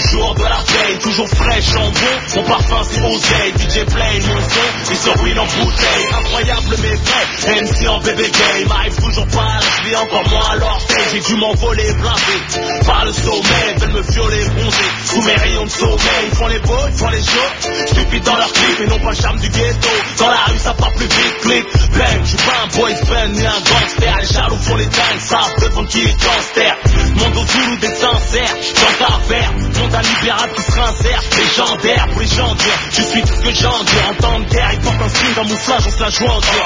toujours de la veille, toujours fraîche en bon. Mon parfum c'est oseille, DJ play mon son et sur wheel en bouteille. Incroyable mais vrai, MC en bébé game. M'arrive toujours pas à la vie, encore moins à l'orteil. J'ai dû m'envoler blindé par le sommet, veulent me violer bronzé sous mes rayons de sommeil. Ils font les beaux, ils font les chauds, stupides dans leur clip et non pas le charme du ghetto. Dans la rue ça part plus vite, clic, bang. J'suis pas un boys band ni un gangster. Les jaloux font les dingues, savent devant qui est gangster. Monde au Zulu des sincères, j'en carvère. Monde à libérable qui se rincère, légendaire pour les gens durs. Je suis tout ce que j'en dis, en temps de guerre. Ils portent un string dans mon flash, on se la joue en dur.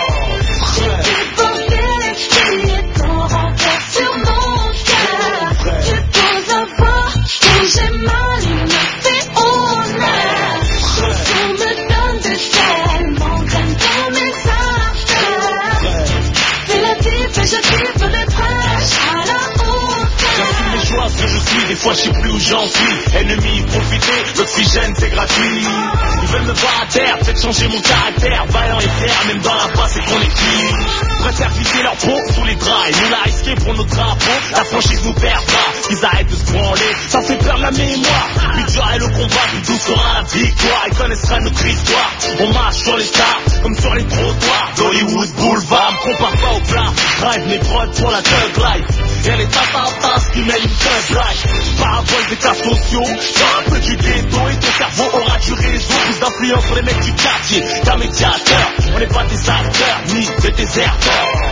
Sur mon cœur, tu poses un pas où j'ai mal, il me fait honneur. On me donne de tellement graines dans mes affaires. Fais la type et je kiffe les prêches à la hauteur. J'assume les choix, ce que je suis, des fois je sais plus où j'en suis. Ennemis, profitez, l'oxygène c'est gratuit. Ils veulent me voir à terre, peut-être changer mon caractère. Vaillant et fier, même dans la passe et qu'on est qui préfèrent visser leur peau sous les draps. Et nous l'a risqué pour notre drapeau, la franchise nous perd pas. Ils arrêtent de se branler, ça fait perdre la mémoire. Plus dur est le combat, plus douce sera la victoire. Ils connaîtraient notre histoire, on marche sur les stars comme sur les trottoirs d'Hollywood Boulevard. Me compare pas au plat, drive mes prods pour la thug life. Et les tatas qui mènent une thug life. Parabole des cas sociaux, sors un peu du ghetto et ton cerveau aura du réseau. Plus d'influence sur les mecs du quartier qu'un médiateur. On n'est pas des acteurs, ni des déserteurs.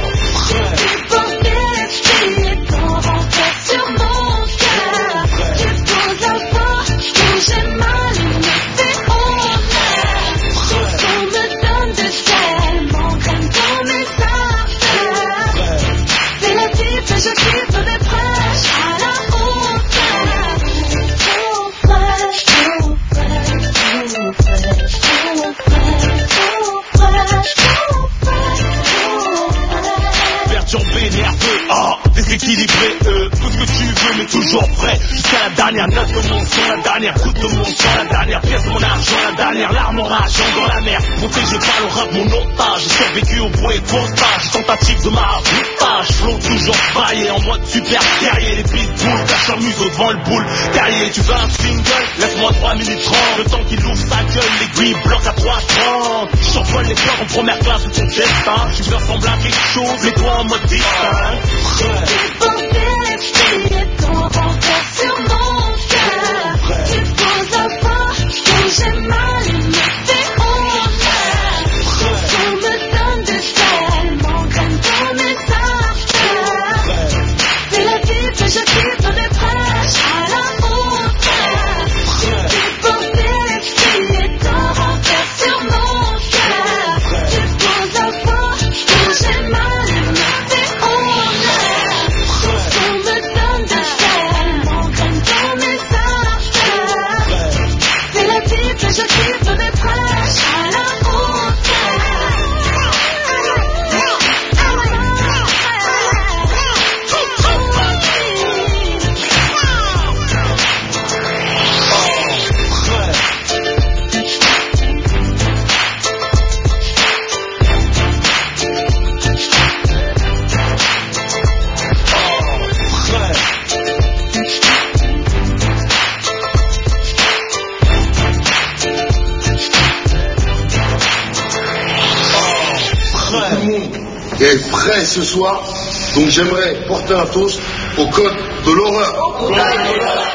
Sur mon cœur, tu poses un pas où j'ai mal, il me fait honneur. On me donne de tellement graines dans mes affaires. C'est la type et je kiffe les prêches à la hauteur. Trop fraîche, trop fraîche, trop fraîche, trop fraîche, trop fraîche, trop fraîche. Perturbé, nerveux, déséquilibré, tout ce que tu veux mais toujours prêt. Jusqu'à la dernière note de mon son, la dernière goutte de mon sang, la dernière pièce de mon argent, la dernière larme en rageant dans la mer. Protégé par le rap, mon otage. J'ai survécu au bruit et postage, tentative de maraboutage. Flow toujours faillé en mode super guerrier. Les pitbulls cachent leur museau devant le boule terrier. Tu veux un single? Laisse-moi 3 minutes 30. Le temps qu'il ouvre sa gueule, l'aiguille bloque à 3:30. J'envole les fleurs en première classe de ton destin. Je veux ressembler à quelque chose, les doigts en mode distinct. Ton renvers sur mon cœur, tu poses un pas où j'ai mal, il me fait honneur. On me donne de tellement graines dans mes affaires. C'est la type et je kiffe les prêches à la hauteur. Tu portais ton renvers sur mon cœur, tu poses un pas où j'ai mal, il me fait honneur. On me donne de tellement graines dans mes affaires. C'est la type et je kiffe les prêches à la est prêt ce soir, donc j'aimerais porter un toast au code de l'horreur.